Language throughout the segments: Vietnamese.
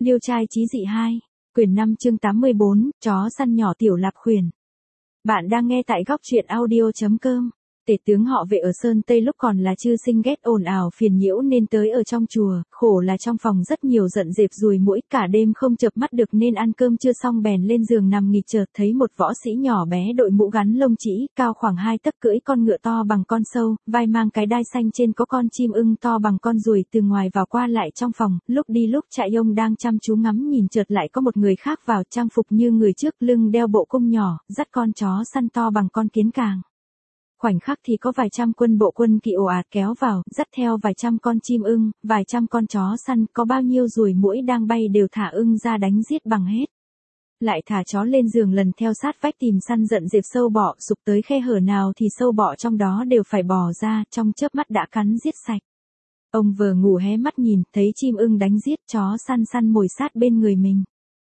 Liêu trai chí dị 2, quyển 5 chương 84, chó săn nhỏ tiểu lạp khuyển. Bạn đang nghe tại góc truyện audio.com. Tể tướng họ Vệ ở Sơn Tây lúc còn là chư sinh ghét ồn ào phiền nhiễu nên tới ở trong chùa, khổ là trong phòng rất nhiều giận dẹp ruồi muỗi, cả đêm không chợp mắt được nên ăn cơm chưa xong bèn lên giường nằm nghỉ, chợt thấy một võ sĩ nhỏ bé đội mũ gắn lông trĩ, cao khoảng 2 tấc, cưỡi con ngựa to bằng con sâu, vai mang cái đai xanh, trên có con chim ưng to bằng con ruồi, từ ngoài vào qua lại trong phòng, lúc đi lúc chạy. Ông đang chăm chú ngắm nhìn, chợt lại có một người khác vào, trang phục như người trước, lưng đeo bộ cung nhỏ, dắt con chó săn to bằng con kiến càng. Khoảnh khắc thì có vài trăm quân bộ quân kỵ ồ ạt kéo vào, dắt theo vài trăm con chim ưng, vài trăm con chó săn, có bao nhiêu ruồi muỗi đang bay đều thả ưng ra đánh giết bằng hết. Lại thả chó lên giường lần theo sát vách tìm săn giận dẹp sâu bọ, sục tới khe hở nào thì sâu bọ trong đó đều phải bò ra, trong chớp mắt đã cắn giết sạch. Ông vừa ngủ hé mắt nhìn, thấy chim ưng đánh giết, chó săn săn mồi sát bên người mình.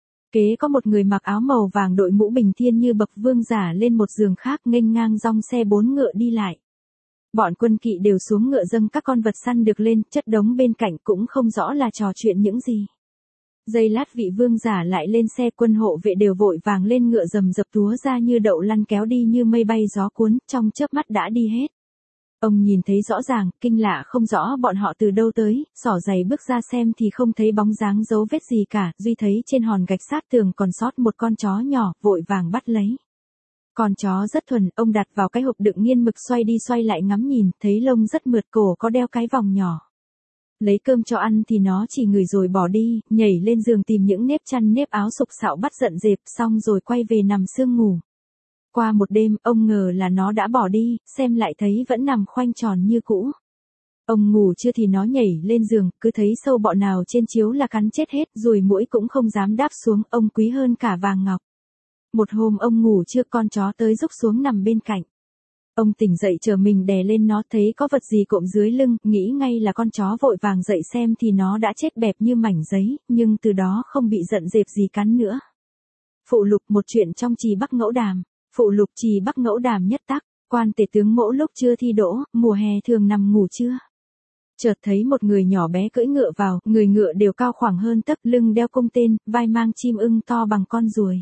Kế có một người mặc áo màu vàng đội mũ bình thiên như bậc vương giả lên một giường khác, nghênh ngang dong xe 4 ngựa đi lại. Bọn quân kỵ đều xuống ngựa dâng các con vật săn được lên, chất đống bên cạnh cũng không rõ là trò chuyện những gì. Giây lát vị vương giả lại lên xe, quân hộ vệ đều vội vàng lên ngựa rầm rập túa ra như đậu lăn kéo đi như mây bay gió cuốn, trong chớp mắt đã đi hết. Ông nhìn thấy rõ ràng, kinh lạ không rõ bọn họ từ đâu tới, xỏ giày bước ra xem thì không thấy bóng dáng dấu vết gì cả, duy thấy trên hòn gạch sát tường còn sót một con chó nhỏ, vội vàng bắt lấy. Con chó rất thuần, ông đặt vào cái hộp đựng nghiên mực, xoay đi xoay lại ngắm nhìn, thấy lông rất mượt, cổ có đeo cái vòng nhỏ. Lấy cơm cho ăn thì nó chỉ ngửi rồi bỏ đi, nhảy lên giường tìm những nếp chăn nếp áo sục sạo bắt giận dẹp, xong rồi quay về nằm sương ngủ. Qua một đêm, ông ngờ là nó đã bỏ đi, xem lại thấy vẫn nằm khoanh tròn như cũ. Ông ngủ chưa thì nó nhảy lên giường, cứ thấy sâu bọ nào trên chiếu là cắn chết hết, ruồi muỗi cũng không dám đáp xuống, ông quý hơn cả vàng ngọc. Một hôm ông ngủ chưa, con chó tới rúc xuống nằm bên cạnh. Ông tỉnh dậy chờ mình đè lên nó, thấy có vật gì cộm dưới lưng, nghĩ ngay là con chó, vội vàng dậy xem thì nó đã chết bẹp như mảnh giấy, nhưng từ đó không bị giận dẹp gì cắn nữa. Phụ lục, một chuyện trong Trì Bắc Ngẫu Đàm. Phụ lục, Trì Bắc Ngẫu Đàm nhất tắc, quan tể tướng Mỗ lúc chưa thi đỗ, mùa hè thường nằm ngủ trưa. Chợt thấy một người nhỏ bé cưỡi ngựa vào, người ngựa đều cao khoảng hơn tấc, lưng đeo cung tên, vai mang chim ưng to bằng con ruồi.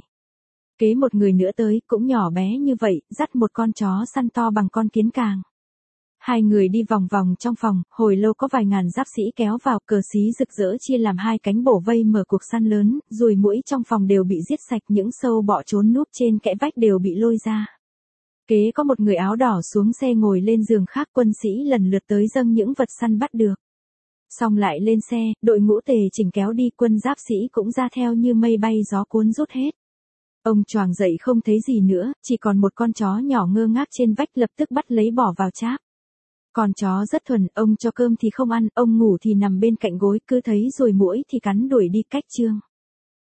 Kế một người nữa tới, cũng nhỏ bé như vậy, dắt một con chó săn to bằng con kiến càng. Hai người đi vòng vòng trong phòng, hồi lâu có vài ngàn giáp sĩ kéo vào, cờ xí rực rỡ chia làm hai cánh bổ vây mở cuộc săn lớn, ruồi muỗi trong phòng đều bị giết sạch, những sâu bọ trốn núp trên kẽ vách đều bị lôi ra. Kế có một người áo đỏ xuống xe ngồi lên giường khác, quân sĩ lần lượt tới dâng những vật săn bắt được. Xong lại lên xe, đội ngũ tề chỉnh kéo đi, quân giáp sĩ cũng ra theo như mây bay gió cuốn rút hết. Ông choàng dậy không thấy gì nữa, chỉ còn một con chó nhỏ ngơ ngác trên vách, lập tức bắt lấy bỏ vào cháp. Con chó rất thuần, ông cho cơm thì không ăn, ông ngủ thì nằm bên cạnh gối, cứ thấy ruồi muỗi thì cắn đuổi đi cách chương.